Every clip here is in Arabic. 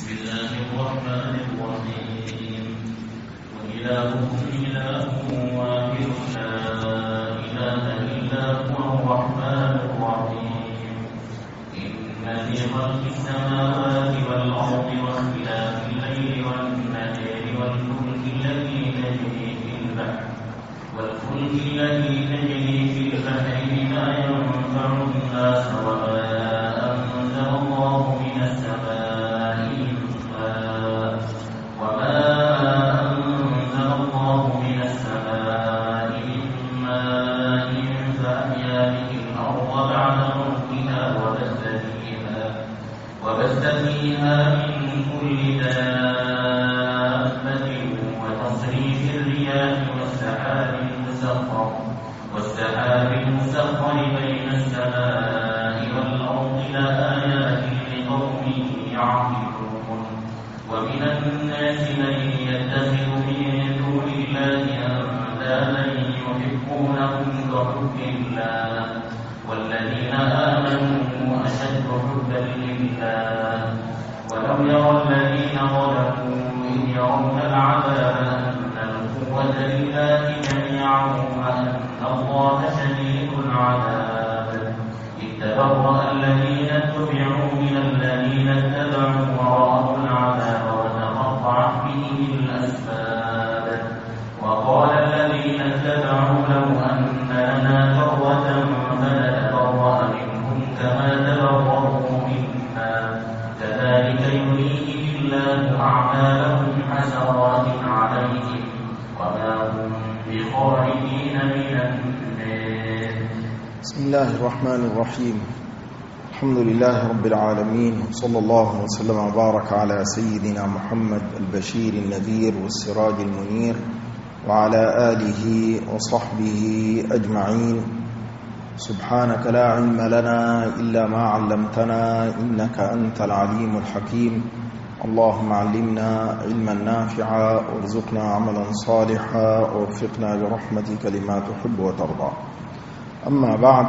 بسم الله الرحمن الرحيم وإلهكم إله واحد لا إله إلا هو الرحمن الرحيم إن في خلق السماوات والأرض واختلاف الليل والنهار والفلك التي تجري في البحر بما ينفع الناس وما أنزل الله من السماء من ماء فأحيا به الأرض بعد موتها وبث فيها من كل دابة وتصريف الرياح والسحاب المسخر بين السماء والأرض لآيات لقوم يعقلون ومن الناس من يتخذ من دون الله أندادا يحبونهم كحب الله والذين آمنوا أشد حبا لله ولو يرى الذين ظلموا إذ يرون العذاب أن القوة لله جميعا وأن الله شديد العذاب إذ تبرأ الذين اتبعوا من الذين اتبعوا ورأوا العذاب وتقطعت بهم الأسباب وقال الذين اتبعوا لو أن لنا كرة فنتبرأ منهم كما تبرأوا منا كذلك يريهم الله أعمالهم حسرات عليهم وما هم بخارجين من النار. بسم الله الرحمن الرحيم. الحمد لله رب العالمين، صلى الله وسلم وبارك على سيدنا محمد البشير النذير والسراج المنير وعلى آله وصحبه أجمعين. سبحانك لا علم لنا إلا ما علمتنا إنك أنت العليم الحكيم. اللهم علمنا علما نافعا وارزقنا عملا صالحا ووفقنا برحمتك لما تحب وترضى. أما بعد،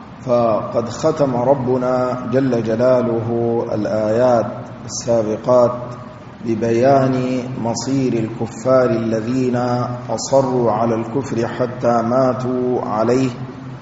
فقد ختم ربنا جل جلاله الآيات السابقات ببيان مصير الكفار الذين أصروا على الكفر حتى ماتوا عليه،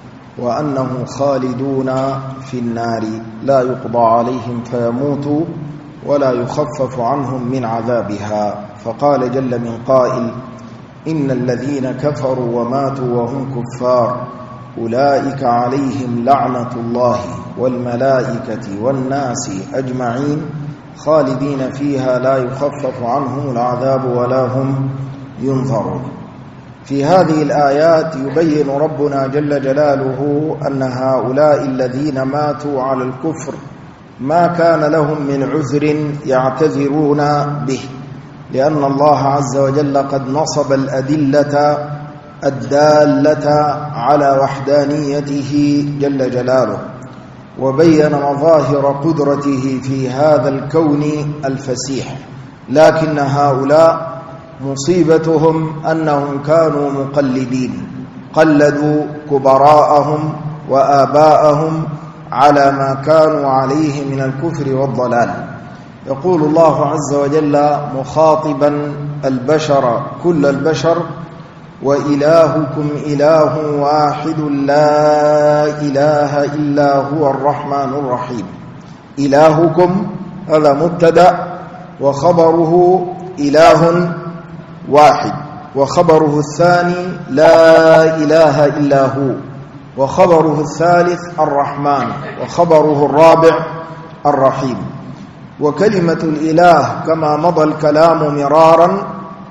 وأنهم خالدون في النار لا يقضى عليهم فيموتوا ولا يخفف عنهم من عذابها. فقال جل من قائل: إن الذين كفروا وماتوا وهم كفار أولئك عليهم لعنة الله والملائكة والناس أجمعين خالدين فيها لا يخفف عنهم العذاب ولا هم ينظرون. في هذه الآيات يبين ربنا جل جلاله أن هؤلاء الذين ماتوا على الكفر ما كان لهم من عذر يعتذرون به، لأن الله عز وجل قد نصب الأدلة الدالة على وحدانيته جل جلاله، وبين مظاهر قدرته في هذا الكون الفسيح. لكن هؤلاء مصيبتهم أنهم كانوا مقلدين، قلدوا كبراءهم وآباءهم على ما كانوا عليه من الكفر والضلال. يقول الله عز وجل مخاطبا البشر كل البشر: وإلهكم إله واحد لا إله إلا هو الرحمن الرحيم. إلهكم هذا مبتدأ، وخبره إله واحد، وخبره الثاني لا إله إلا هو، وخبره الثالث الرحمن، وخبره الرابع الرحيم. وكلمة الإله كما مضى الكلام مرارا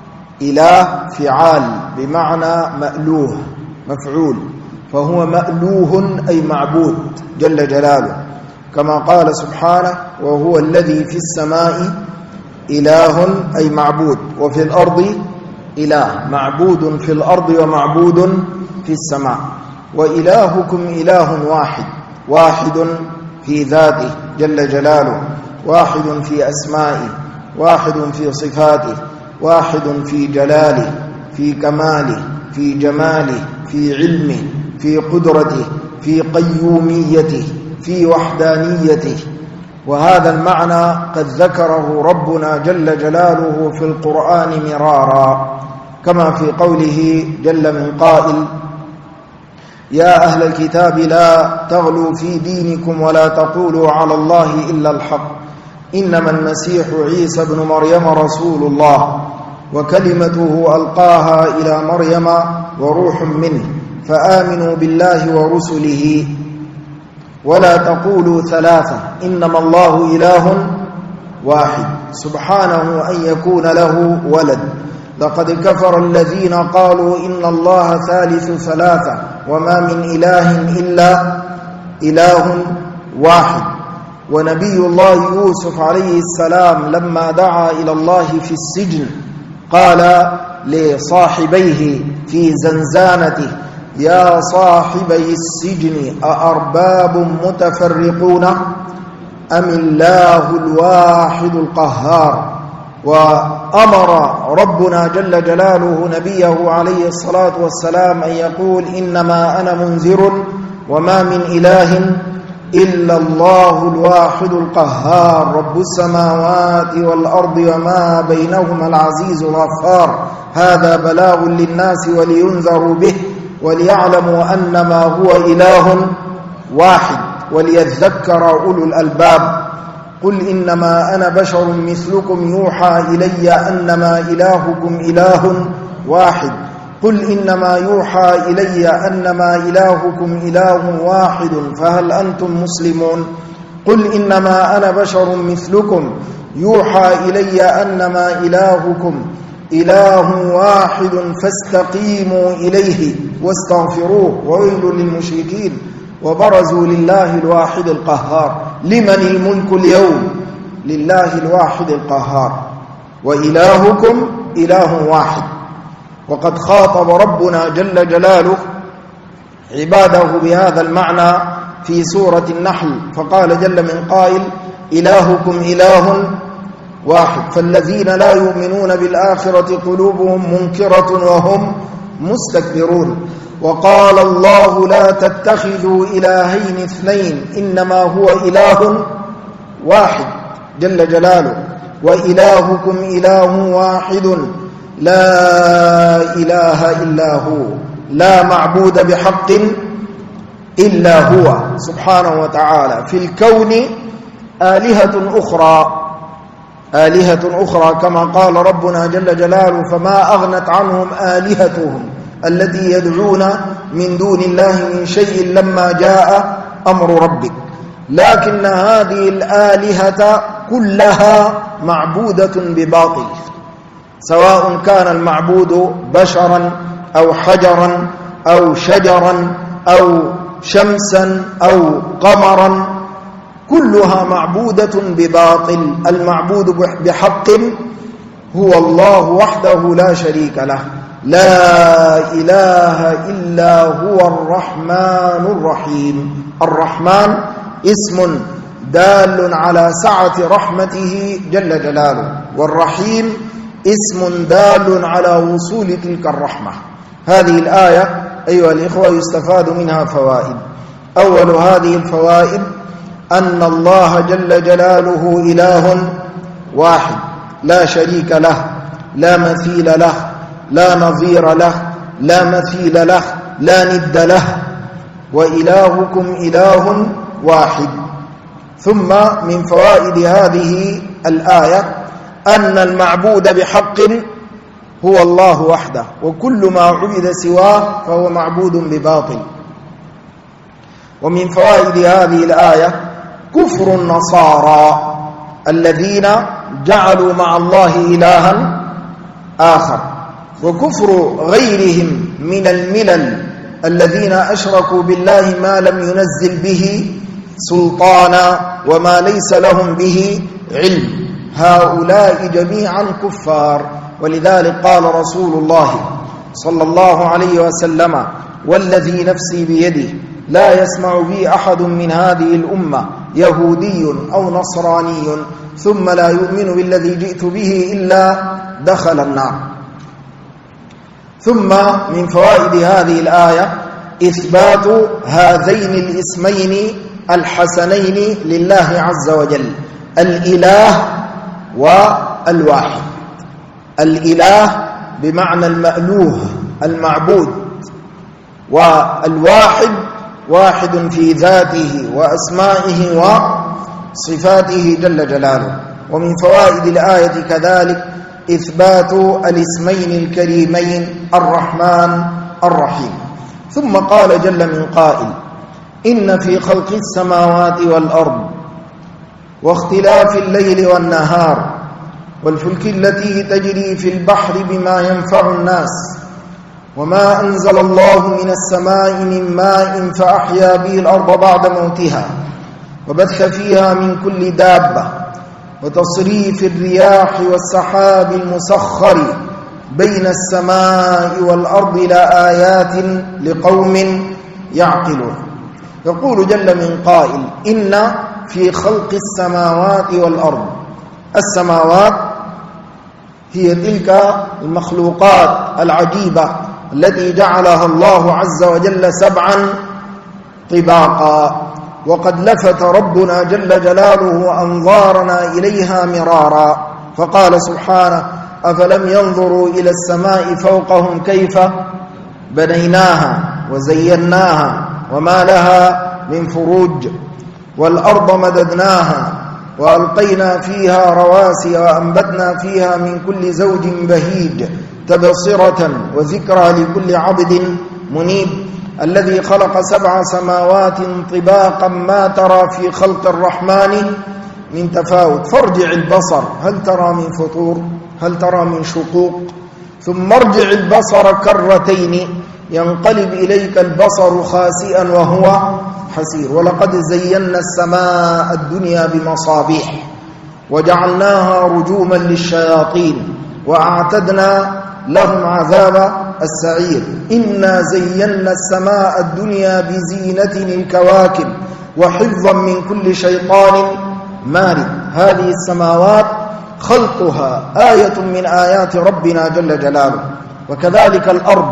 إله فعال بمعنى مألوه مفعول، فهو مألوه أي معبود جل جلاله، كما قال سبحانه: وهو الذي في السماء إله أي معبود، وفي الأرض إله، معبود في الأرض ومعبود في السماء. وإلهكم إله واحد، واحد في ذاته جل جلاله، واحد في أسمائه، واحد في صفاته، واحد في جلاله، في كماله، في جماله، في علمه، في قدرته، في قيوميته، في وحدانيته. وهذا المعنى قد ذكره ربنا جل جلاله في القرآن مرارا، كما في قوله جل من قائل: يا أهل الكتاب لا تغلوا في دينكم ولا تقولوا على الله إلا الحق إنما المسيح عيسى بن مريم رسول الله وكلمته ألقاها إلى مريم وروح منه فآمنوا بالله ورسله ولا تقولوا ثلاثة إنما الله إله واحد سبحانه أن يكون له ولد لقد كفر الذين قالوا إن الله ثالث ثلاثة وما من إله إلا إله واحد. ونبي الله يوسف عليه السلام لما دعا إلى الله في السجن قال لصاحبيه في زنزانته: يا صاحبي السجن أأرباب متفرقون أم الله الواحد القهار. وأمر ربنا جل جلاله نبيه عليه الصلاة والسلام أن يقول: إنما أنا منذر وما من إله إلا الله الواحد القهار رب السماوات والأرض وما بينهما العزيز الغفار. هذا بلاغ للناس ولينذروا به وليعلموا أنما هو إله واحد وليذكر أولو الألباب. قل إنما أنا بشر مثلكم يوحى إلي أنما إلهكم إله واحد. قل إنما يوحى إلي أنما إلهكم إله واحد فهل أنتم مسلمون. قل إنما أنا بشر مثلكم يوحى إلي أنما إلهكم إله واحد فاستقيموا إليه واستغفروه وويل للمشركين. وبرزوا لله الواحد القهار. لمن الملك اليوم؟ لله الواحد القهار. وإلهكم إله واحد. وقد خاطب ربنا جل جلاله عباده بهذا المعنى في سورة النحل فقال جل من قائل: إلهكم إله واحد. فالذين لا يؤمنون بالآخرة قلوبهم منكرة وهم مستكبرون. وقال الله: لا تتخذوا إلهين اثنين إنما هو إله واحد جل جلاله. وإلهكم إله واحد لا إله إلا هو لا معبود بحق إلا هو سبحانه وتعالى. في الكون آلهة أخرى كما قال ربنا جل جلاله: فما أغنت عنهم آلهتهم التي يدعون من دون الله من شيء لما جاء أمر ربك. لكن هذه الآلهة كلها معبودة بباطل، سواء كان المعبود بشرا أو حجرا أو شجرا أو شمسا أو قمرا، كلها معبودة بباطل. المعبود بحق هو الله وحده لا شريك له، لا إله إلا هو الرحمن الرحيم. الرحمن اسم دال على سعة رحمته جل جلاله، والرحيم اسم دال على وصول تلك الرحمة. هذه الآية أيها الإخوة يستفاد منها فوائد. أول هذه الفوائد أن الله جل جلاله إله واحد لا شريك له، لا مثيل له، لا نظير له، لا مثيل له، لا ند له. وإلهكم إله واحد. ثم من فوائد هذه الآية أن المعبود بحق هو الله وحده، وكل ما عبد سواه فهو معبود بباطل. ومن فوائد هذه الآية كفر النصارى الذين جعلوا مع الله إلها آخر، وكفر غيرهم من الملل الذين أشركوا بالله ما لم ينزل به سلطانا وما ليس لهم به علم. هؤلاء جميعا كفار. ولذلك قال رسول الله صلى الله عليه وسلم: والذي نفسي بيده لا يسمع بي أحد من هذه الأمة يهودي أو نصراني ثم لا يؤمن بالذي جئت به إلا دخل النار. ثم من فوائد هذه الآية إثبات هذين الاسمين الحسنين لله عز وجل: الإله والواحد. الإله بمعنى المألوه المعبود، والواحد واحد في ذاته وأسمائه وصفاته جل جلاله. ومن فوائد الآية كذلك إثبات الاسمين الكريمين الرحمن الرحيم. ثم قال جل من قائل: إن في خلق السماوات والأرض واختلاف الليل والنهار والفلك التي تجري في البحر بما ينفع الناس وما أنزل الله من السماء من ماء فأحيا به الأرض بعد موتها وبث فيها من كل دابة وتصريف الرياح والسحاب المسخر بين السماء والأرض لآيات لقوم يعقلون. يقول جل من قائل: إن في خلق السماوات والأرض. السماوات هي تلك المخلوقات العجيبة التي جعلها الله عز وجل 7 طباقا، وقد لفت ربنا جل جلاله أنظارنا إليها مرارا، فقال سبحانه: أفلم ينظروا إلى السماء فوقهم كيف بنيناها وزيناها وما لها من فروج والأرض مددناها وألقينا فيها رواسي وأنبتنا فيها من كل زوج بهيج تبصرة وذكرى لكل عبد منيب الذي خلق 7 سماوات طباقا ما ترى في خلق الرحمن من تفاوت فارجع البصر هل ترى من فطور هل ترى من شقوق ثم ارجع البصر كرتين ينقلب إليك البصر خاسئا وهو حسير ولقد زينا السماء الدنيا بمصابيح وجعلناها رجوما للشياطين وأعتدنا لهم عذاب السعير إنا زينا السماء الدنيا بزينة الكواكب وحفظا من كل شيطان مارد. هذه السماوات خلقها آية من آيات ربنا جل جلاله. وكذلك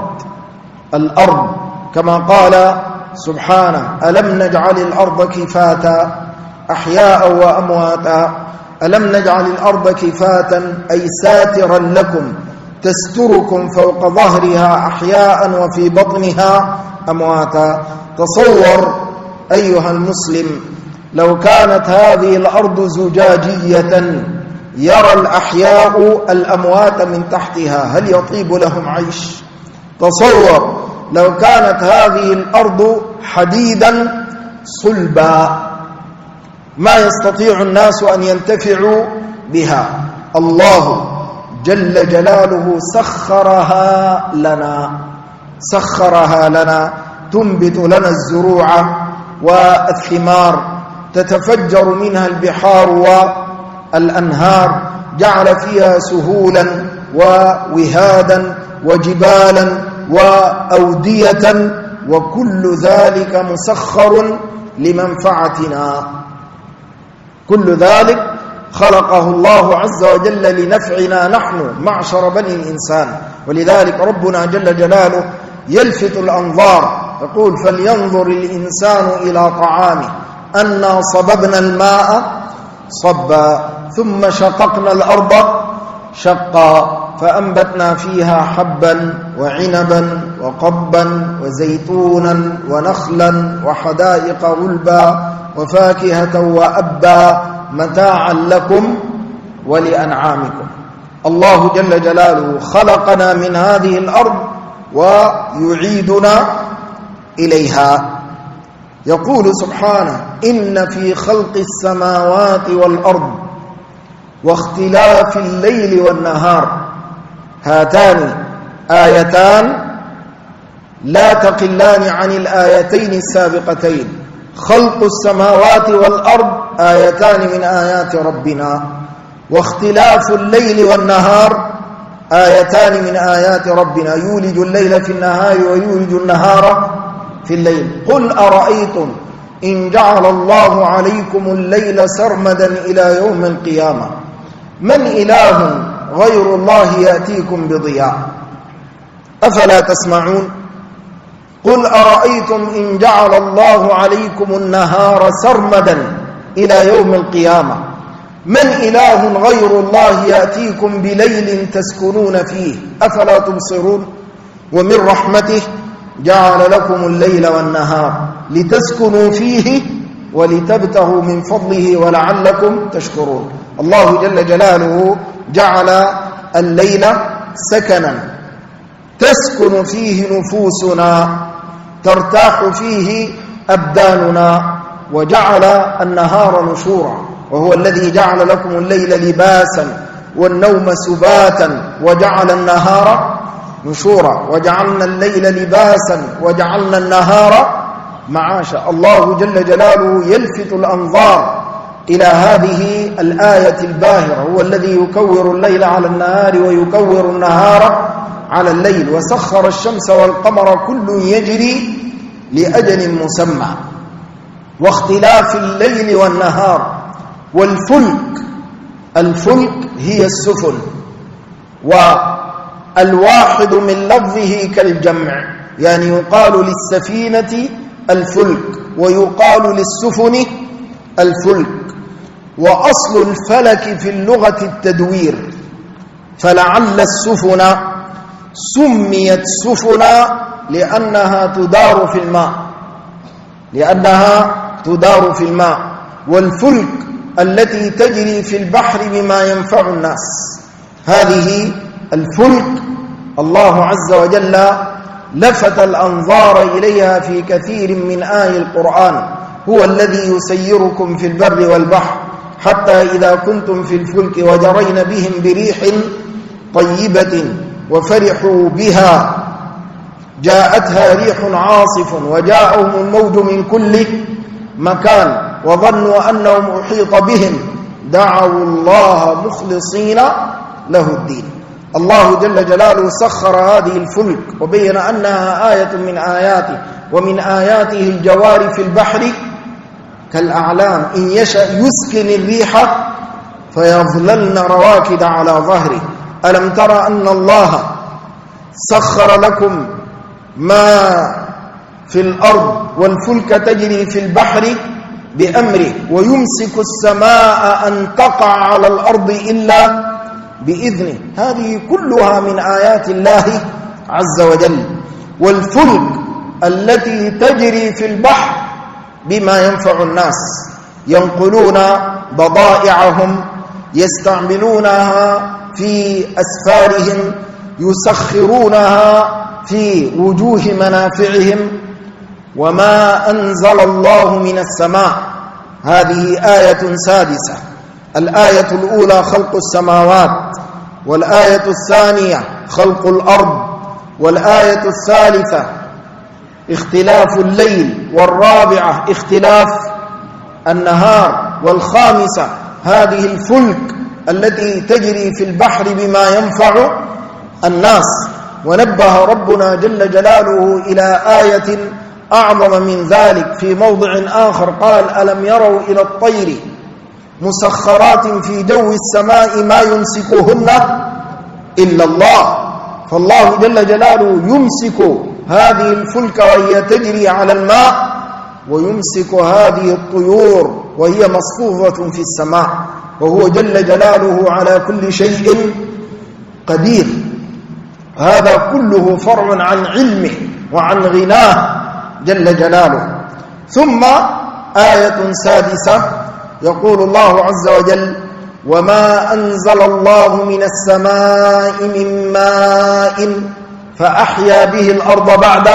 الأرض كما قال سبحانه: ألم نجعل الأرض كفاتا أحياء وأمواتا ألم نجعل الأرض كفاتا أي ساترا لكم تستركم فوق ظهرها أحياء وفي بطنها أمواتا. تصور أيها المسلم لو كانت هذه الأرض زجاجية يرى الأحياء الأموات من تحتها هل يطيب لهم عيش؟ تصور لو كانت هذه الأرض حديدا صلبا ما يستطيع الناس أن ينتفعوا بها. الله جل جلاله سخرها لنا تنبت لنا الزروع والثمار تتفجر منها البحار والأنهار جعل فيها سهولا ووهادا وجبالا وأودية وكل ذلك مسخر لمنفعتنا. كل ذلك خلقه الله عز وجل لنفعنا نحن معشر بني الإنسان. ولذلك ربنا جل جلاله يلفت الأنظار يقول: فلينظر الإنسان إلى طعامه أنا صببنا الماء صبا ثم شققنا الأرض شقا فأنبتنا فيها حبا وعنبا وقبا وزيتونا ونخلا وحدائق غلبا وفاكهة وأبا متاعا لكم ولأنعامكم. الله جل جلاله خلقنا من هذه الأرض ويعيدنا إليها. يقول سبحانه: إن في خلق السماوات والأرض واختلاف الليل والنهار هاتان آيتان لا تقلان عن الآيتين السابقتين. خلق السماوات والأرض آيتان من آيات ربنا، واختلاف الليل والنهار آيتان من آيات ربنا، يولج الليل في النهار ويولج النهار في الليل. قل أرأيتم إن جعل الله عليكم الليل سرمدا إلى يوم القيامة من إله غير الله يأتيكم بضياء أفلا تسمعون. قل أرأيتم إن جعل الله عليكم النهار سرمدا إلى يوم القيامة من إله غير الله يأتيكم بليل تسكنون فيه أفلا تبصرون ومن رحمته جعل لكم الليل والنهار لتسكنوا فيه ولتبتغوا من فضله ولعلكم تشكرون. الله جل جلاله جعل الليل سكنا تسكن فيه نفوسنا ترتاح فيه أبداننا، وجعل النهار نشورا، وهو الذي جعل لكم الليل لباسا والنوم سباتا وجعل النهار نشورا، وجعلنا الليل لباسا وجعلنا النهار معاشا. الله جل جلاله يلفت الأنظار إلى هذه الآية الباهرة، هو الذي يكور الليل على النهار ويكور النهار على الليل، وسخر الشمس والقمر كل يجري لأجل مسمى، واختلاف الليل والنهار. الفلك هي السفن، والواحد من لفظه كالجمع، يعني يقال للسفينة الفلك ويقال للسفن الفلك. وأصل الفلك في اللغة التدوير، فلعل السفن سميت سفنا لأنها تدار في الماء، والفلك التي تجري في البحر بما ينفع الناس، هذه الفلك الله عز وجل لفت الأنظار إليها في كثير من آي القرآن. هو الذي يسيركم في البر والبحر حتى إذا كنتم في الفلك وجرين بهم بريح طيبة وفرحوا بها جاءتها ريح عاصف وجاءهم الموج من كل مكان وظنوا أنهم أحيط بهم دعوا الله مخلصين له الدين. الله جل جلاله سخر هذه الفلك وبين أنها آية من آياته، ومن آياته الجوار في البحر كالأعلام إن يشأ يسكن الريح فيظللن رواكد على ظهره. ألم ترى أن الله سخر لكم ما في الأرض والفلك تجري في البحر بأمره ويمسك السماء أن تقع على الأرض إلا بإذنه. هذه كلها من آيات الله عز وجل. والفلك التي تجري في البحر بما ينفع الناس، ينقلون بضائعهم، يستعملونها في أسفارهم، يسخرونها في وجوه منافعهم. وما أنزل الله من السماء، هذه آية سادسة. الآية الأولى خلق السماوات، والآية الثانية خلق الأرض، والآية الثالثة اختلاف الليل، والرابعة اختلاف النهار، والخامسة هذه الفلك التي تجري في البحر بما ينفع الناس. ونبه ربنا جل جلاله إلى آية أعظم من ذلك في موضع آخر، قال ألم يروا إلى الطير مسخرات في جو السماء ما يمسكهن إلا الله. فالله جل جلاله يمسك هذه الفلك وهي تجري على الماء، ويمسك هذه الطيور وهي مصفوفة في السماء، وهو جل جلاله على كل شيء قدير. هذا كله فرع عن علمه وعن غناه جل جلاله. ثم آية سادسة يقول الله عز وجل وما أنزل الله من السماء من ماء فأحيا به الأرض بعد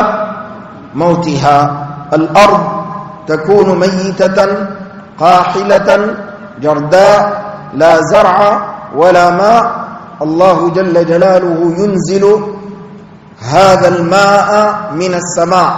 موتها. الأرض تكون ميتة قاحلة جرداء لا زرع ولا ماء، الله جل جلاله ينزل هذا الماء من السماء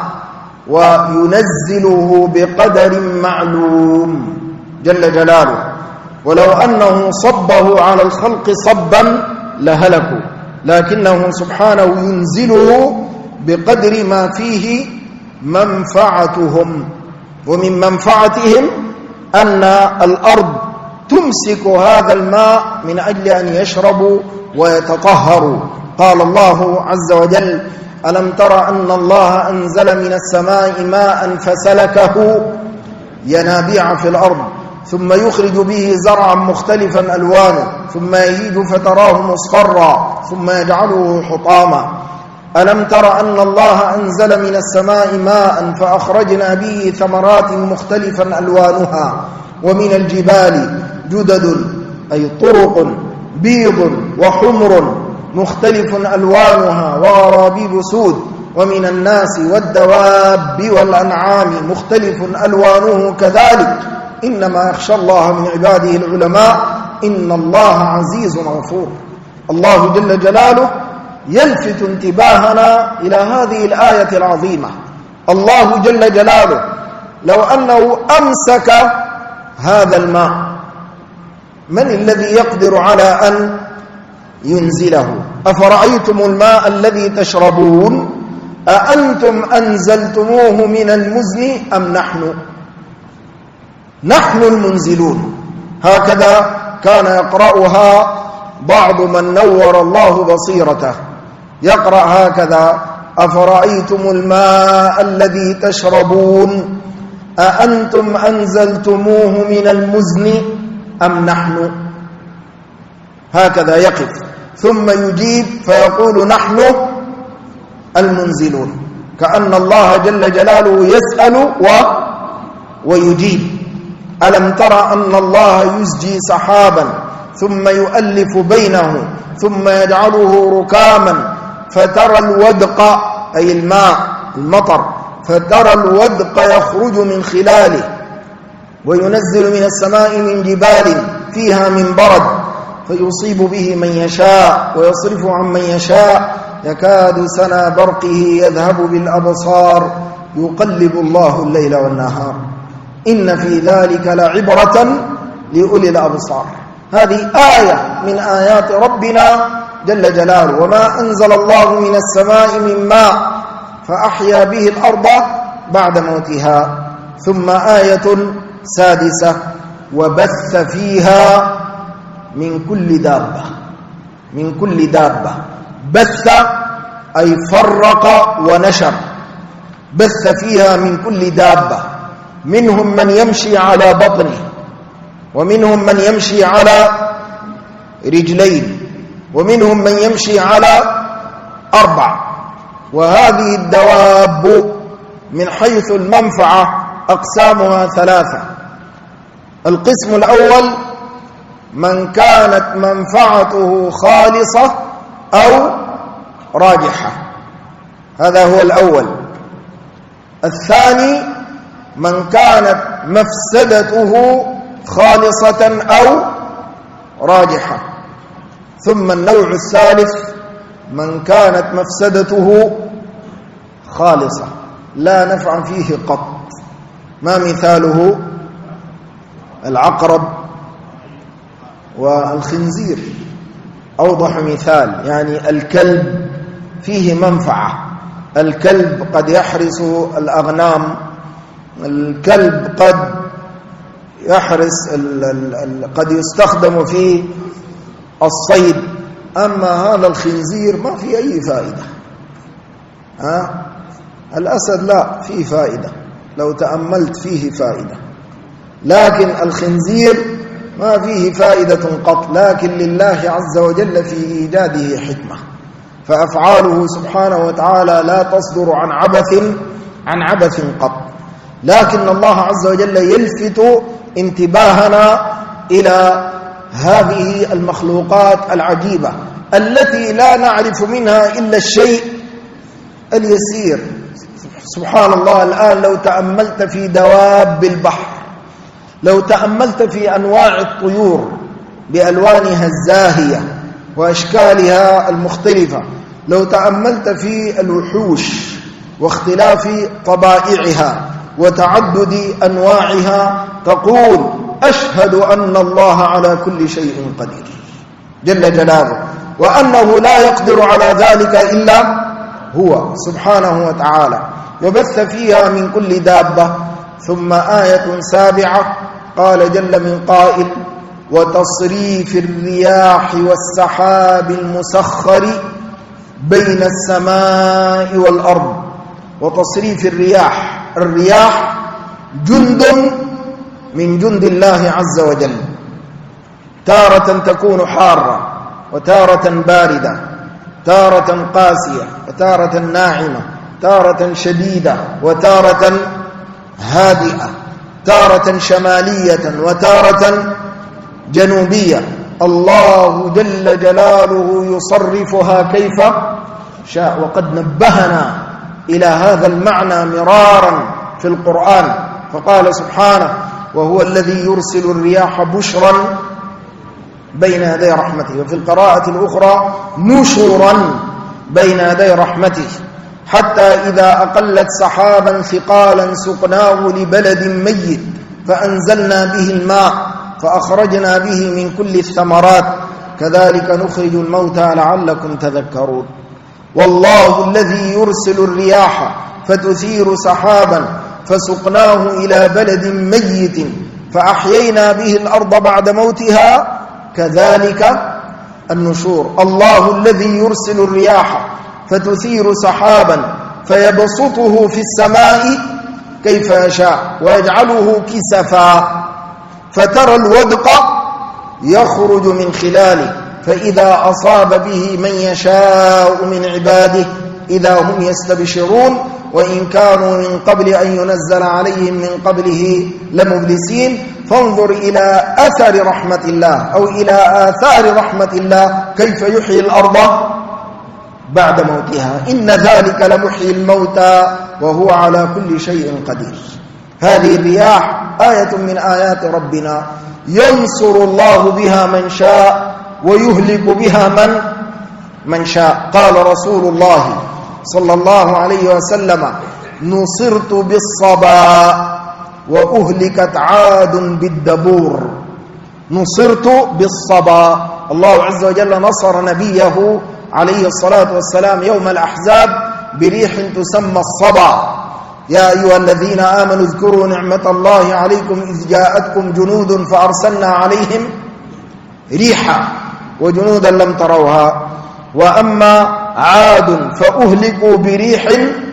وينزله بقدر معلوم جل جلاله. ولو أنه صبه على الخلق صبا لهلكوا، لكنه سبحانه ينزله بقدر ما فيه منفعتهم. ومن منفعتهم أن الأرض تمسك هذا الماء من أجل أن يشربوا ويتطهروا. قال الله عز وجل ألم تر أن الله أنزل من السماء ماء فسلكه ينابيع في الأرض ثم يخرج به زرعا مختلفا ألوانه ثم يهيج فتراه مصفرا ثم يجعله حطاما ألم تر أن الله أنزل من السماء ماء فأخرجنا به ثمرات مختلفا ألوانها ومن الجبال جدد أي طرق بيض وحمر مختلف ألوانها وغرابيب سود ومن الناس والدواب والأنعام مختلف ألوانه كذلك إنما يخشى الله من عباده العلماء إن الله عزيز غفور. الله جل جلاله يلفت انتباهنا إلى هذه الآية العظيمة. الله جل جلاله لو أنه أمسك هذا الماء من الذي يقدر على أن ينزله؟ أفرأيتم الماء الذي تشربون أأنتم أنزلتموه من المزن أم نحن المنزلون. هكذا كان يقرأها بعض من نور الله بصيرته، يقرأ هكذا: أفرأيتم الماء الذي تشربون أأنتم أنزلتموه من المزن أم نحن. هكذا يقف ثم يجيب فيقول نحن المنزلون، كأن الله جل جلاله يسأل ويجيب. ألم ترى أن الله يزجي سحابا ثم يؤلف بينه ثم يجعله ركاما فترى الودق أي الماء المطر فترى الودق يخرج من خلاله وينزل من السماء من جبال فيها من برد فيصيب به من يشاء ويصرف عن من يشاء يكاد سنا برقه يذهب بالأبصار يقلب الله الليل والنهار إن في ذلك لعبرة لأولي الأبصار. هذه آية من آيات ربنا جل جلاله. وما أنزل الله من السماء من ماء فأحيا به الأرض بعد موتها. ثم آية سادسة: وبث فيها من كل دابة. بث أي فرق ونشر. بث فيها من كل دابة، منهم من يمشي على بطنه ومنهم من يمشي على رجلين ومنهم من يمشي على 4. وهذه الدواب من حيث المنفعة أقسامها 3. القسم الأول من كانت منفعته خالصة أو راجحة، هذا هو الأول. الثاني من كانت مفسدته خالصة أو راجحة. ثم النوع الثالث من كانت مفسدته خالصة لا نفع فيه قط. ما مثاله؟ العقرب والخنزير أوضح مثال. يعني الكلب فيه منفعة، الكلب قد يحرس الأغنام، الكلب قد يحرس قد يستخدم في الصيد. أما هذا الخنزير ما في أي فائدة. الأسد لا فيه فائدة، لو تأملت فيه فائدة، لكن الخنزير ما فيه فائدة قط. لكن لله عز وجل في إيجاده حكمة، فأفعاله سبحانه وتعالى لا تصدر عن عبث قط. لكن الله عز وجل يلفت انتباهنا إلى هذه المخلوقات العجيبة التي لا نعرف منها إلا الشيء اليسير. سبحان الله، الآن لو تأملت في دواب البحر، لو تأملت في أنواع الطيور بألوانها الزاهية وأشكالها المختلفة، لو تأملت في الوحوش واختلاف طبائعها وتعدد أنواعها، تقول أشهد أن الله على كل شيء قدير جل جلاله، وأنه لا يقدر على ذلك إلا هو سبحانه وتعالى. وبث فيها من كل دابة. ثم آية 7 قال جل من قائل: وتصريف الرياح والسحاب المسخر بين السماء والأرض وتصريف الرياح. الرياح جند من جند الله عز وجل، تارة تكون حارة وتارة باردة، تارة قاسية وتارة ناعمة، تارة شديدة وتارة هادئة، تارة شمالية وتارة جنوبية. الله جل جلاله يصرفها كيف شاء، وقد نبهنا إلى هذا المعنى مرارا في القرآن، فقال سبحانه: وهو الذي يرسل الرياح بشرا بين يدي رحمته، وفي القراءة الأخرى نشرا بين يدي رحمته، حتى إذا أقلت سحابا ثقالا سقناه لبلد ميت فأنزلنا به الماء فأخرجنا به من كل الثمرات كذلك نخرج الموتى لعلكم تذكرون. والله الذي يرسل الرياح فتثير سحابا فسقناه إلى بلد ميت فأحيينا به الأرض بعد موتها كذلك النشور. الله الذي يرسل الرياح فتثير سحابا فيبسطه في السماء كيف يشاء ويجعله كسفا فترى الودق يخرج من خلاله فإذا أصاب به من يشاء من عباده إذا هم يستبشرون وإن كانوا من قبل أن ينزل عليهم من قبله لمبلسين. فانظر إلى أثر رحمة الله أو إلى آثار رحمة الله كيف يحيي الأرض بعد موتها، إن ذلك لمحيي الموتى وهو على كل شيء قدير. هذه الرياح آية من آيات ربنا ينصر الله بها من شاء ويهلك بها من شاء. قال رسول الله صلى الله عليه وسلم: نصرت بالصبا وأهلكت عاد بالدبور. نصرت بالصبا، الله عز وجل نصر نبيه عليه الصلاة والسلام يوم الأحزاب بريح تسمى الصبا. يا أيها الذين آمنوا اذكروا نعمة الله عليكم إذ جاءتكم جنود فأرسلنا عليهم ريحا وجنودا لم تروها. وأما عاد فأهلكوا بريح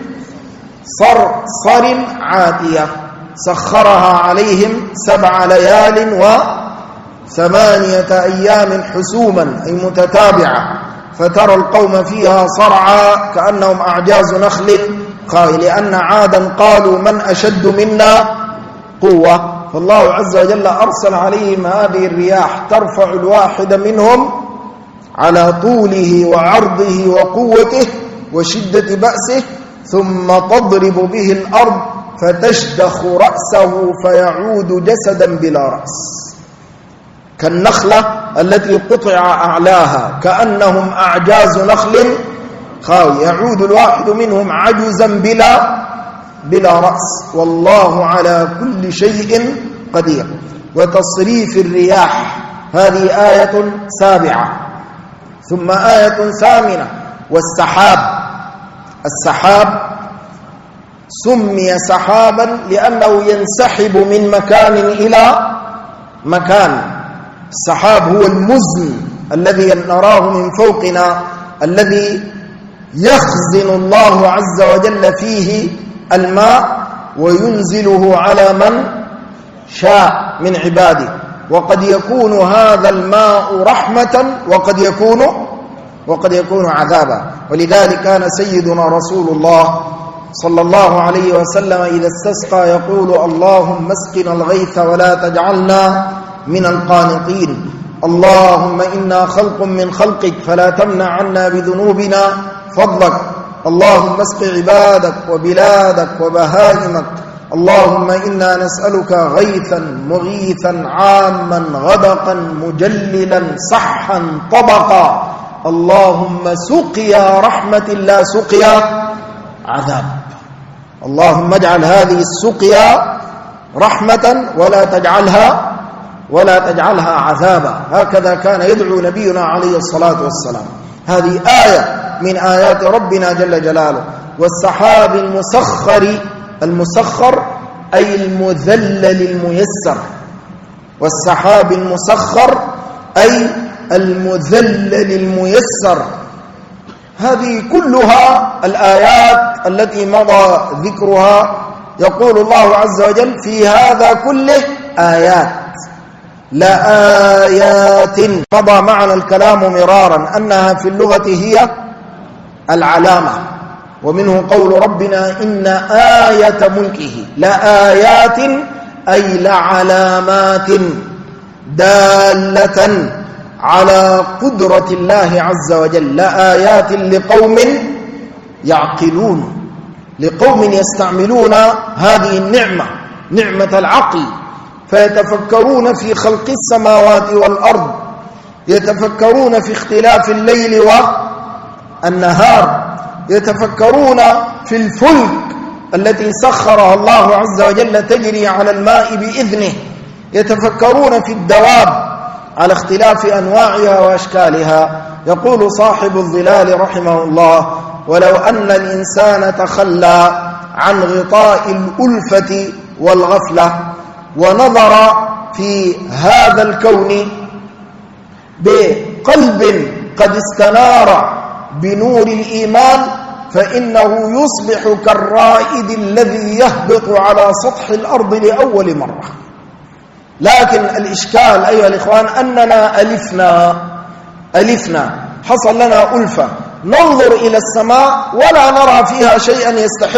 صرصر عاتية سخرها عليهم 7 ليال و8 أيام حسوما أي متتابعة فترى القوم فيها صرعى كأنهم أعجاز نخل خاوي، لأن عادا قالوا من أشد منا قوة. فالله عز وجل أرسل عليهم هذه الرياح ترفع الواحد منهم على طوله وعرضه وقوته وشدة بأسه ثم تضرب به الأرض فتشدخ رأسه فيعود جسدا بلا رأس كالنخلة التي قطع أعلاها كأنهم أعجاز نخل خاوي، يعود الواحد منهم عجزا بلا رأس. والله على كل شيء قدير. وتصريف الرياح هذه آية 7. ثم آية 8: والسحاب. السحاب سمي سحابا لأنه ينسحب من مكان إلى مكان. السحاب هو المزن الذي نراه من فوقنا الذي يخزن الله عز وجل فيه الماء وينزله على من شاء من عباده، وقد يكون هذا الماء رحمة وقد يكون عذابا. ولذلك كان سيدنا رسول الله صلى الله عليه وسلم إذا استسقى يقول: اللهم اسقنا الغيث ولا تجعلنا من القانطين، اللهم إنا خلق من خلقك فلا تمنع عنا بذنوبنا فضلك، اللهم اسق عبادك وبلادك وبهائمك، اللهم إنا نسألك غيثا مغيثا عاما غدقا مجللا صحا طبقا، اللهم سقيا رحمة لا سقيا عذاب. اللهم اجعل هذه السقيا رحمة ولا تجعلها عذابا. هكذا كان يدعو نبينا عليه الصلاة والسلام. هذه آية من آيات ربنا جل جلاله. والسحاب المسخر أي المذلل الميسر. والسحاب المسخر أي المذلل الميسر. هذه كلها الآيات التي مضى ذكرها. يقول الله عز وجل في هذا كله آيات، لآيات. مضى معنا الكلام مرارا أنها في اللغة هي العلامة، ومنه قول ربنا إن آية ملكه لآيات أي لعلامات دالة على قدرة الله عز وجل، لآيات لقوم يعقلون، لقوم يستعملون هذه النعمة، نعمة العقل، فيتفكرون في خلق السماوات والأرض، يتفكرون في اختلاف الليل والنهار، يتفكرون في الفلك التي سخرها الله عز وجل تجري على الماء بإذنه، يتفكرون في الدواب على اختلاف أنواعها وأشكالها. يقول صاحب الظلال رحمه الله: ولو أن الإنسان تخلى عن غطاء الألفة والغفلة ونظر في هذا الكون بقلب قد استنار بنور الإيمان، فإنه يصبح كالرائد الذي يهبط على سطح الأرض لأول مرة. لكن الإشكال أيها الإخوان أننا ألفنا، حصل لنا ألفة، ننظر إلى السماء ولا نرى فيها شيئا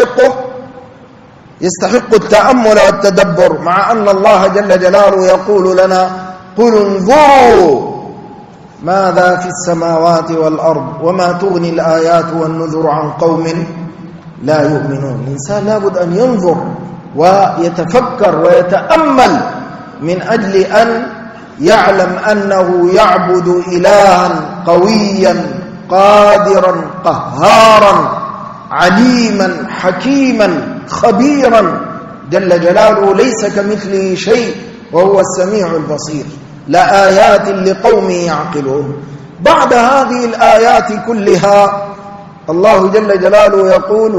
يستحق التأمل والتدبر، مع أن الله جل جلاله يقول لنا: قل انظروا ماذا في السماوات والأرض وما تغني الآيات والنذر عن قوم لا يؤمنون. الإنسان لابد أن ينظر ويتفكر ويتأمل من أجل أن يعلم أنه يعبد إلها قويا قادرا قهارا عليما حكيما خبيرا جل جلاله، ليس كمثله شيء وهو السميع البصير. لآيات لقوم يعقلون. بعد هذه الآيات كلها الله جل جلاله يقول: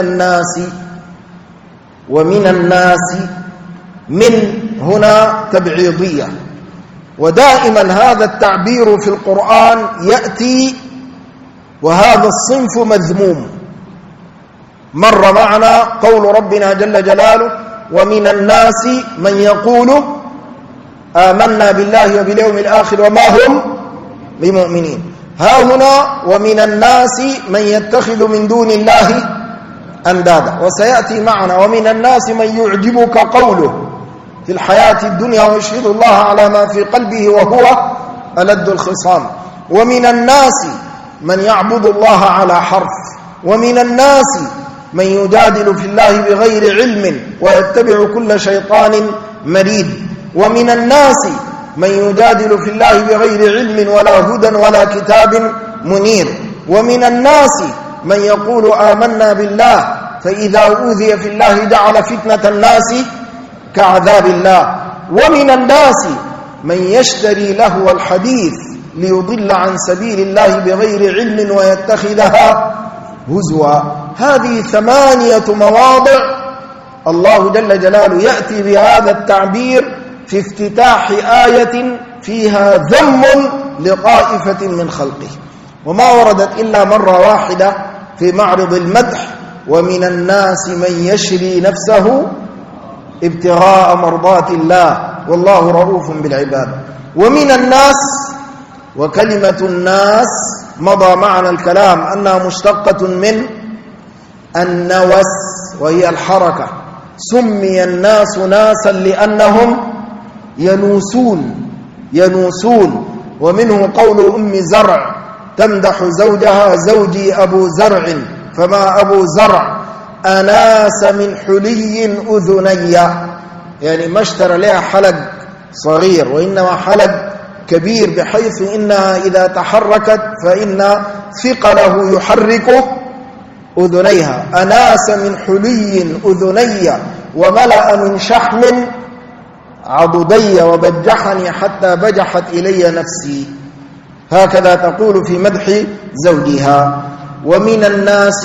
ومن الناس من هنا تبعيضية، ودائما هذا التعبير في القرآن يأتي وهذا الصنف مذموم. مر معنا قول ربنا جل جلاله: ومن الناس من يقول آمنا بالله وباليوم الآخر وما هم بمؤمنين. ها هنا ومن الناس من يتخذ من دون الله أندادا، وسيأتي معنا ومن الناس من يعجبك قوله في الحياة الدنيا ويشهد الله على ما في قلبه وهو ألد الخصام. ومن الناس من يعبد الله على حرف، ومن الناس من يجادل في الله بغير علم ويتبع كل شيطان مريد. ومن الناس من يجادل في الله بغير علم ولا هدى ولا كتاب منير. ومن الناس من يقول آمنا بالله فإذا أوذي في الله جعل فتنة الناس كعذاب الله. ومن الناس من يشتري لهو الحديث ليضل عن سبيل الله بغير علم ويتخذها هزوا. هذه 8 مواضع الله جل جلاله يأتي بهذا التعبير في افتتاح آية فيها ذم لطائفة من خلقه، وما وردت إلا مرة واحدة في معرض المدح: ومن الناس من يشري نفسه ابتغاء مرضات الله والله رؤوف بالعباد. ومن الناس، وكلمة الناس مضى معنا الكلام أنها مشتقة من النوس وهي الحركة. سمي الناس ناسا لأنهم ينوسون. ومنه قول أم زرع تمدح زوجها: زوجي أبو زرع فما أبو زرع أناس من حلي أذني، يعني ما اشترى لها حلق صغير وإنما حلق كبير، بحيث إنها إذا تحركت فإن ثقله يحرك أذنيها. أناس من حلي أذني وملأ من شحم عضدي وبجحني حتى بجحت إلي نفسي. هكذا تقول في مدح زوجها. ومن الناس،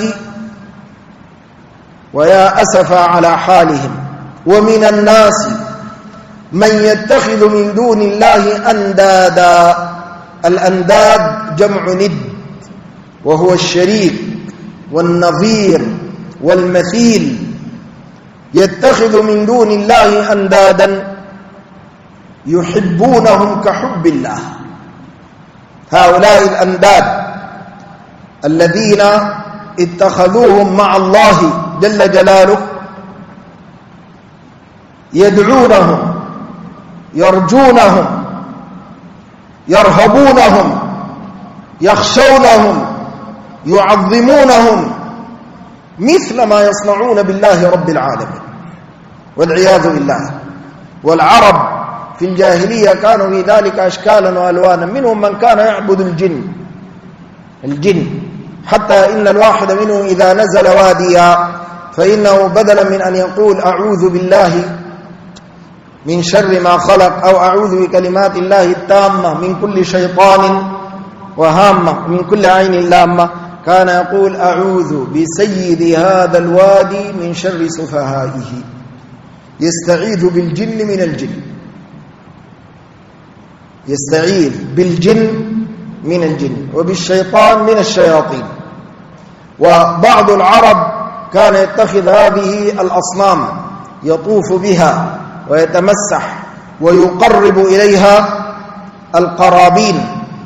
ويا أسف على حالهم، ومن الناس من يتخذ من دون الله أندادا. الأنداد جمع ند، وهو الشريك والنظير والمثيل، يتخذ من دون الله أندادا يحبونهم كحب الله. هؤلاء الأنداد الذين اتخذوهم مع الله جل جلاله يدعونهم، يرجونهم، يرهبونهم، يخشونهم، يعظمونهم مثل ما يصنعون بالله رب العالمين والعياذ بالله. والعرب في الجاهلية كانوا في ذلك أشكالا وألوانا، منهم من كان يعبد الجن حتى إن الواحد منهم إذا نزل واديا فإنه بدلا من أن يقول أعوذ بالله من شر ما خلق أو أعوذ بكلمات الله التامة من كل شيطان وهامة من كل عين لامة، كان يقول أعوذ بسيد هذا الوادي من شر سفهائه، يستعيذ بالجن من الجن، يستعيذ بالجن من الجن وبالشيطان من الشياطين. وبعض العرب كان يتخذ هذه الأصنام يطوف بها ويتمسح ويقرب إليها القرابين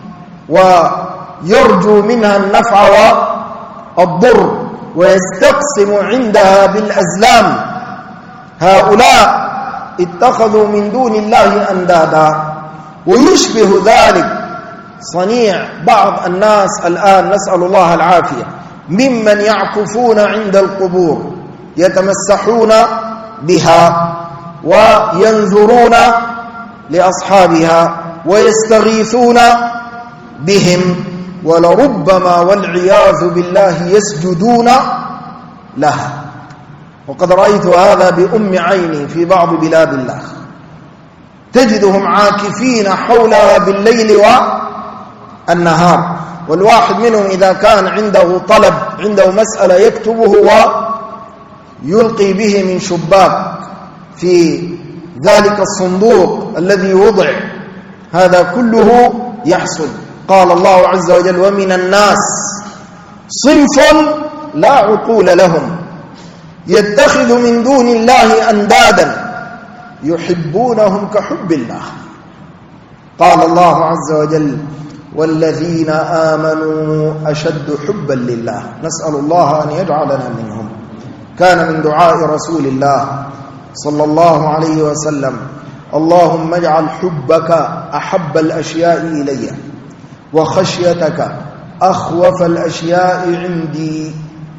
ويرجو منها النفع والضر ويستقسم عندها بالأزلام. هؤلاء اتخذوا من دون الله أندادا، ويشبه ذلك صنيع بعض الناس الآن نسأل الله العافية ممن يعكفون عند القبور يتمسحون بها وينذرون لأصحابها ويستغيثون بهم، ولربما والعياذ بالله يسجدون لها. وقد رأيت هذا بأم عيني في بعض بلاد الله، تجدهم عاكفين حولها بالليل والنهار، والواحد منهم إذا كان عنده طلب، عنده مسألة يكتبه ويلقي به من شباك في ذلك الصندوق الذي وضع، هذا كله يحصل. قال الله عز وجل ومن الناس صنف لا عقول لهم يتخذ من دون الله أندادا يحبونهم كحب الله. قال الله عز وجل والذين آمنوا أشد حبا لله، نسأل الله أن يجعلنا منهم. كان من دعاء رسول الله صلى الله عليه وسلم اللهم اجعل حبك أحب الأشياء إلي وخشيتك أخوف الأشياء عندي،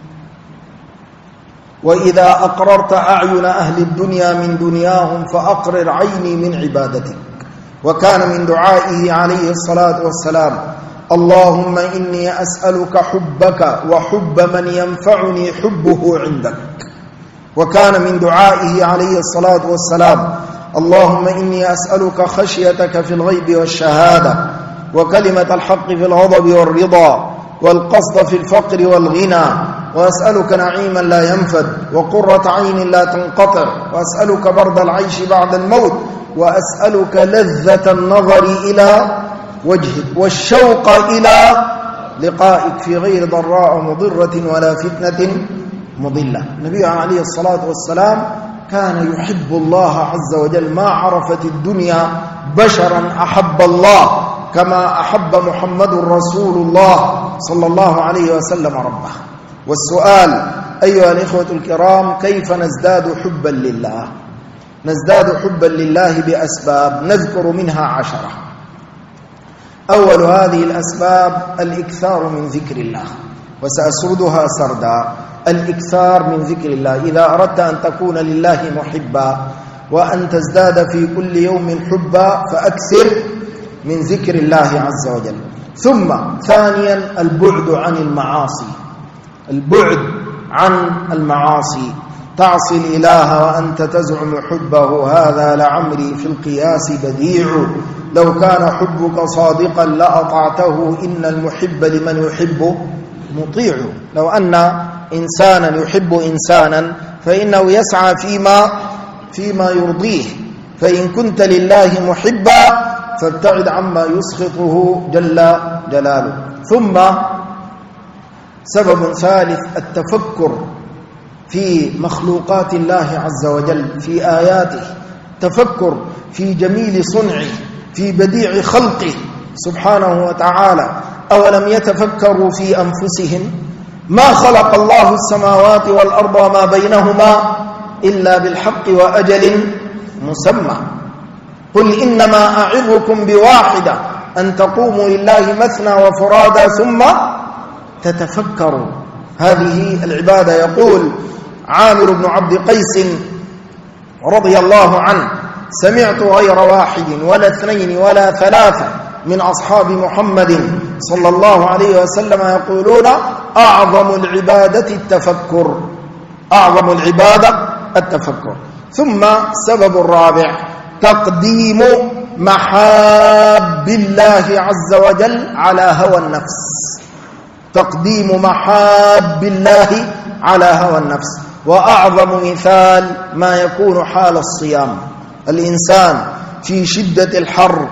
وإذا أقررت أعين أهل الدنيا من دنياهم فأقرر عيني من عبادتك. وكان من دعائه عليه الصلاة والسلام اللهم إني أسألك حبك وحب من ينفعني حبه عندك. وكان من دعائه عليه الصلاة والسلام اللهم إني أسألك خشيتك في الغيب والشهادة وكلمة الحق في الغضب والرضا والقصد في الفقر والغنى، وأسألك نعيما لا ينفد وقرة عين لا تنقطع، وأسألك برد العيش بعد الموت، وأسألك لذة النظر إلى وجهك والشوق إلى لقائك في غير ضراء مضرة ولا فتنة مضلة. النبي عليه الصلاة والسلام كان يحب الله عز وجل، ما عرفت الدنيا بشرا أحب الله كما أحب محمد رسول الله صلى الله عليه وسلم ربه. والسؤال أيها الإخوة الكرام كيف نزداد حبا لله؟ نزداد حبا لله بأسباب نذكر منها 10. أول هذه الأسباب الإكثار من ذكر الله، وسأسردها سردا. الإكثار من ذكر الله، إذا أردت أن تكون لله محبا وأن تزداد في كل يوم حبا فأكثر من ذكر الله عز وجل. ثم ثانيا البعد عن المعاصي، البعد عن المعاصي. تعصي الإله وأنت تزعم حبه، هذا لعمري في القياس بديع، لو كان حبك صادقا لأطعته، إن المحب لمن يحب مطيع. لو أن إنسانا يحب إنسانا فإنه يسعى فيما يرضيه، فإن كنت لله محبا فابتعد عما يسخطه جل جلاله. ثم سبب ثالث التفكر في مخلوقات الله عز وجل، في آياته، تفكر في جميل صنعه، في بديع خلقه سبحانه وتعالى. أولم يتفكروا في أنفسهم ما خلق الله السماوات والأرض وما بينهما إلا بالحق وأجل مسمى. قل إنما أعظكم بواحدة أن تقوموا لله مثنى وفرادا ثم تتفكروا. هذه العبادة. يقول عامر بن عبد قيس رضي الله عنه: سمعت غير واحد ولا اثنين ولا ثلاثة من أصحاب محمد صلى الله عليه وسلم يقولون: أعظم العبادة التفكر، أعظم العبادة التفكر. ثم السبب الرابع تقديم محاب الله عز وجل على هوى النفس، تقديم محاب الله على هوى النفس. وأعظم مثال ما يكون حال الصيام. الإنسان في شدة الحر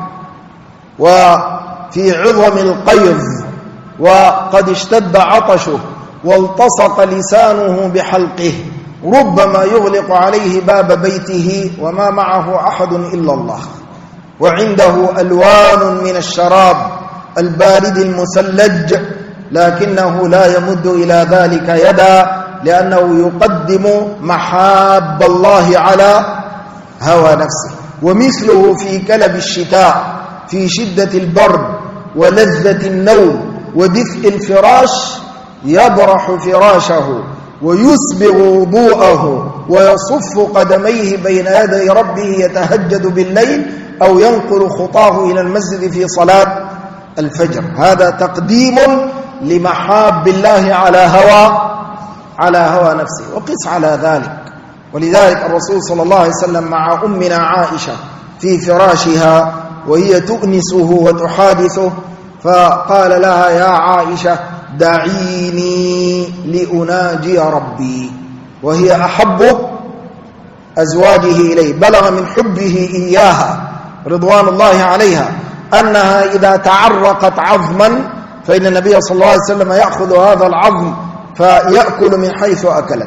وفي عظم القيظ وقد اشتد عطشه والتصق لسانه بحلقه، ربما يغلق عليه باب بيته وما معه أحد إلا الله، وعنده ألوان من الشراب البارد المثلج، لكنه لا يمد إلى ذلك يدا، لأنه يقدم محاب الله على هوى نفسه. ومثله في كلب الشتاء في شدة البرد ولذة النوم ودفء الفراش، يبرح فراشه ويسبغ وضوءه ويصف قدميه بين يدي ربه يتهجد بالليل أو ينقل خطاه إلى المسجد في صلاة الفجر. هذا تقديم لمحاب الله على هوى نفسه. وقس على ذلك. ولذلك الرسول صلى الله عليه وسلم مع أمنا عائشة في فراشها وهي تؤنسه وتحادثه، فقال لها: يا عائشة دعيني لأناجي ربي. وهي أحب أزواجه إليه، بلغ من حبه إياها رضوان الله عليها أنها إذا تعرقت عظما فإن النبي صلى الله عليه وسلم يأخذ هذا العظم فيأكل من حيث أكلت،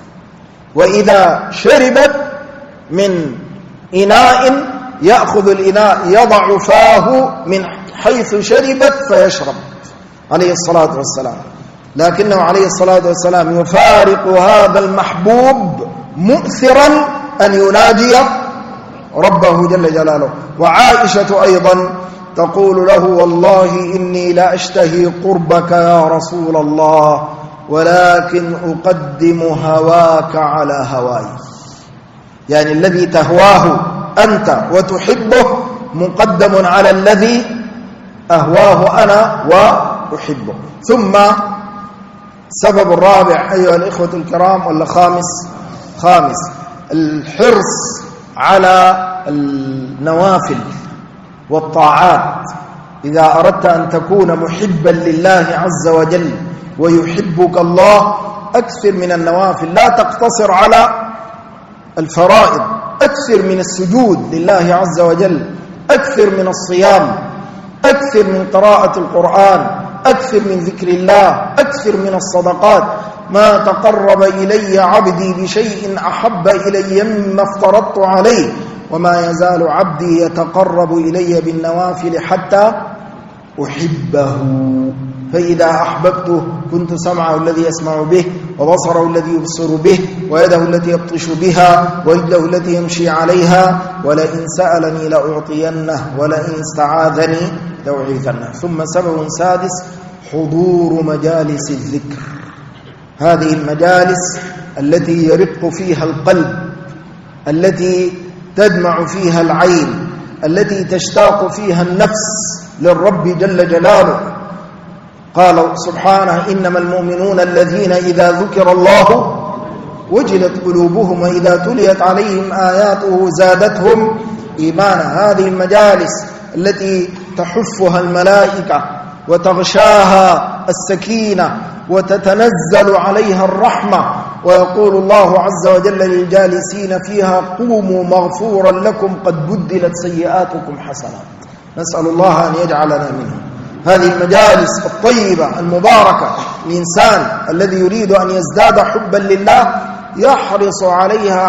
وإذا شربت من إناء يأخذ الإناء يضع فاه من حيث شربت فيشرب عليه الصلاة والسلام. لكنه عليه الصلاة والسلام يفارق هذا المحبوب مؤثرا أن يناجي ربه جل جلاله. وعائشة أيضا تقول له: والله إني لا أشتهي قربك يا رسول الله، ولكن أقدم هواك على هواي. يعني الذي تهواه أنت وتحبه مقدم على الذي أهواه أنا وأحبه. ثم السبب الرابع أيها الإخوة الكرام، ولا خامس الحرص على النوافل والطاعات. إذا أردت أن تكون محبا لله عز وجل ويحبك الله أكثر من النوافل، لا تقتصر على الفرائض، أكثر من السجود لله عز وجل، أكثر من الصيام، أكثر من قراءة القرآن، أكثر من ذكر الله، أكثر من الصدقات. ما تقرب إلي عبدي بشيء أحب إلي مما افترضت عليه، وما يزال عبدي يتقرب إلي بالنوافل حتى أحبه. فإذا أحببته كنت سمعه الذي يسمع به، وبصره الذي يبصر به، ويده التي يبطش بها، ورجله التي يمشي عليها، ولئن سألني لأعطينه، ولئن استعاذني لأعيذنه. ثم سبب سادس حضور مجالس الذكر. هذه المجالس التي يرق فيها القلب، التي تدمع فيها العين، التي تشتاق فيها النفس للرب جل جلاله. قال سبحانه: إنما المؤمنون الذين إذا ذكر الله وجلت قلوبهم وإذا تليت عليهم آياته زادتهم إيمانا. هذه المجالس التي تحفها الملائكة وتغشاها السكينة وتتنزل عليها الرحمة، ويقول الله عز وجل للجالسين فيها: قوموا مغفورا لكم قد بدلت سيئاتكم حسنات. نسأل الله أن يجعلنا منهم. هذه المجالس الطيبة المباركة. الإنسان الذي يريد أن يزداد حبا لله يحرص عليها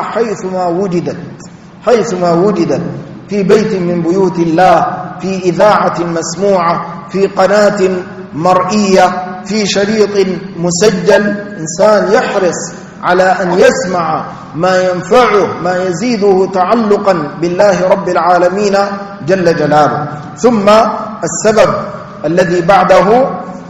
حيثما وجدت في بيت من بيوت الله، في إذاعة مسموعة، في قناة مرئية، في شريط مسجل. إنسان يحرص على أن يسمع ما ينفعه، ما يزيده تعلقا بالله رب العالمين جل جلاله. ثم السبب الذي بعده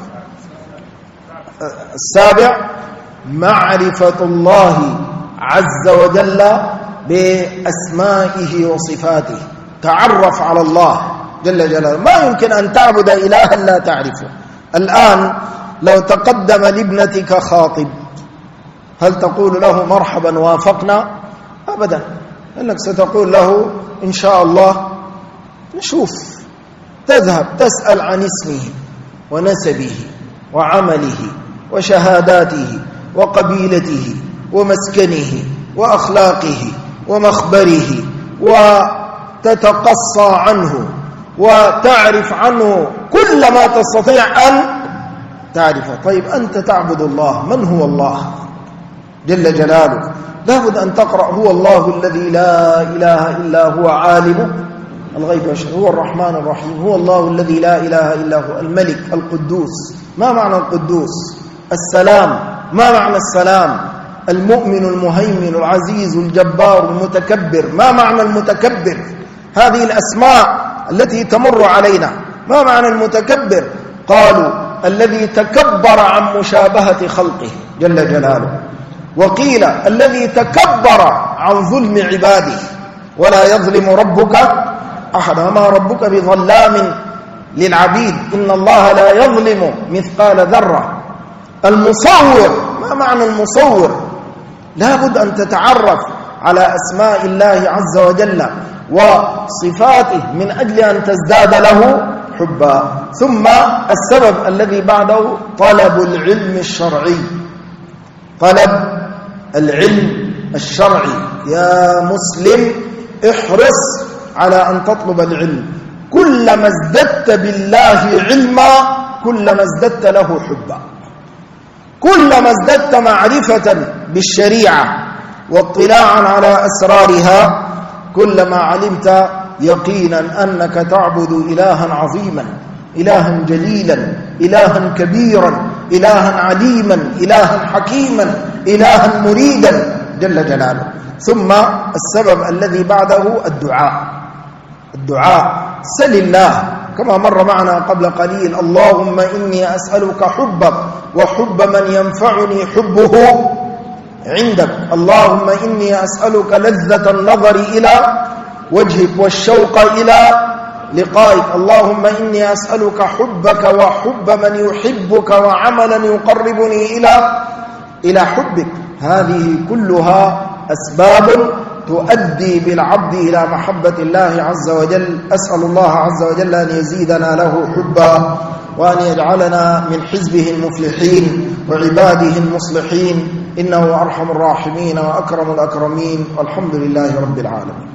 السابع معرفة الله عز وجل بأسمائه وصفاته. تعرف على الله جل جلاله. ما يمكن أن تعبد إلها لا تعرفه. الآن لو تقدم لابنتك خاطب، هل تقول له مرحبا وافقنا؟ أبدا، إنك ستقول له إن شاء الله نشوف. تذهب تسأل عن اسمه ونسبه وعمله وشهاداته وقبيلته ومسكنه وأخلاقه ومخبره، وتتقصى عنه وتعرف عنه كل ما تستطيع أن تعرفه. طيب أنت تعبد الله، من هو الله جل جلاله؟ لابد أن تقرأ هو الله الذي لا إله إلا هو عالم الغيب والشهادة، هو الرحمن الرحيم، هو الله الذي لا إله إلا هو الملك القدوس. ما معنى القدوس؟ السلام. ما معنى السلام؟ المؤمن المهيمن العزيز الجبار المتكبر. ما معنى المتكبر؟ هذه الأسماء التي تمر علينا. ما معنى المتكبر؟ قالوا الذي تكبر عن مشابهة خلقه جل جلاله. وقيل الذي تكبر عن ظلم عباده. ولا يظلم ربك أحد، وما ربك بظلام للعبيد، إن الله لا يظلم مثقال ذرة. المصور. ما معنى المصور؟ لابد أن تتعرف على أسماء الله عز وجل وصفاته من أجل أن تزداد له حبا. ثم السبب الذي بعده طلب العلم الشرعي. طلب العلم الشرعي. يا مسلم احرص على أن تطلب العلم. كلما ازددت بالله علما كلما ازددت له حبا. كلما ازددت معرفة بالشريعة واطلاعا على أسرارها كلما علمت يقينا أنك تعبد إلها عظيما، إلها جليلا، إلها كبيرا، إلها عليما، إلها حكيما، إلها مريدا جل جلاله. ثم السبب الذي بعده الدعاء. سل الله كما مر معنا قبل قليل: اللهم إني أسألك حبك وحب من ينفعني حبه عندك. اللهم إني أسألك لذة النظر إلى وجهك والشوق إلى لقائك. اللهم إني أسألك حبك وحب من يحبك وعملا يقربني إلى حبك. هذه كلها أسباب تؤدي بالعبد إلى محبة الله عز وجل. أسأل الله عز وجل أن يزيدنا له حبا، وأن يجعلنا من حزبه المفلحين وعباده المصلحين، إنه أرحم الراحمين وأكرم الأكرمين، والحمد لله رب العالمين.